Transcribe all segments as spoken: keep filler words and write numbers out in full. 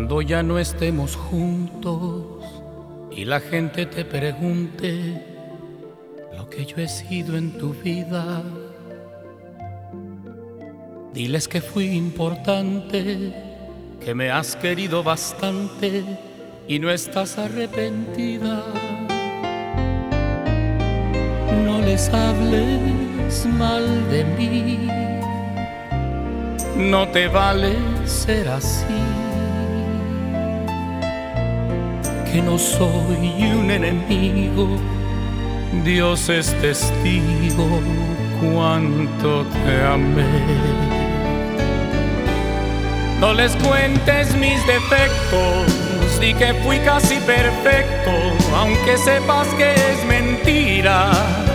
Cuando ya no estemos juntos y la gente te pregunte lo que yo he sido en tu vida, diles que fui importante, que me has querido bastante y no estás arrepentida. No les hables mal de mí, no te vale ser así, que no soy un enemigo, Dios es testigo cuánto te amé. No les cuentes mis defectos, di que fui casi perfecto, aunque sepas que es mentira,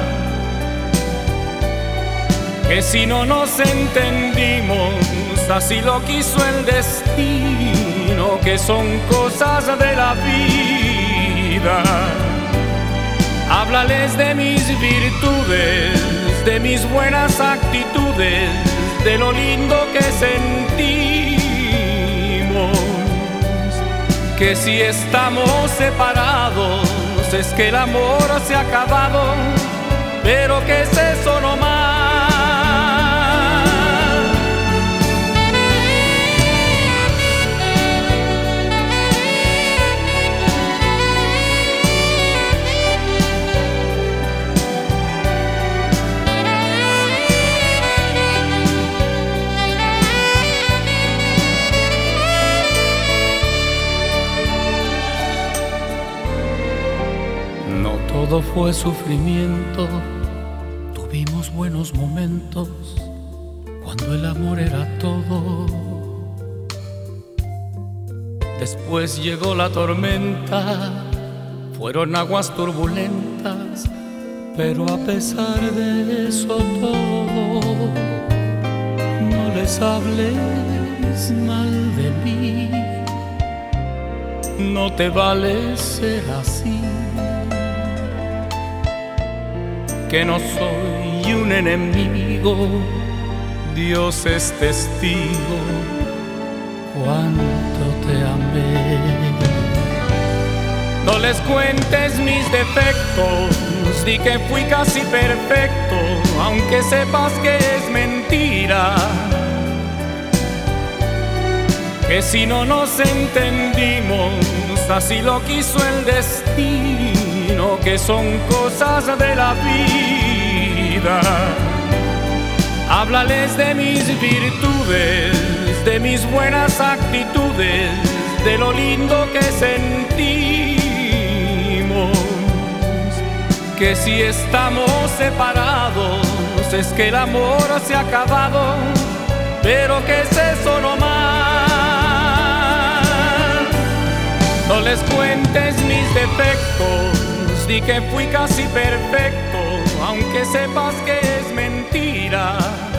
que si no nos entendimos, así lo quiso el destino, que son cosas de la vida. Háblales de mis virtudes, de mis buenas actitudes, de lo lindo que sentimos, que si estamos separados es que el amor se ha acabado, pero que es eso nomás. No todo fue sufrimiento, tuvimos buenos momentos cuando el amor era todo. Después llegó la tormenta, fueron aguas turbulentas, pero a pesar de eso todo, no les hables mal de mí, no te vale ser así, que no soy un enemigo, Dios es testigo cuánto te amé. No les cuentes mis defectos, di que fui casi perfecto, aunque sepas que es mentira, que si no nos entendimos, así lo quiso el destino, que son cosas de la vida. Háblales de mis virtudes, de mis buenas actitudes, de lo lindo que sentimos, que si estamos separados es que el amor se ha acabado, pero que es eso nomás. No les cuentes mis defectos, di que fui casi perfecto, aunque sepas que es mentira,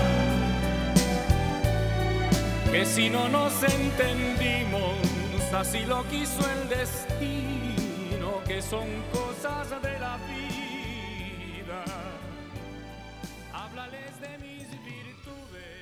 que si no nos entendimos, así lo quiso el destino, que son cosas de la vida. Háblales de mis virtudes.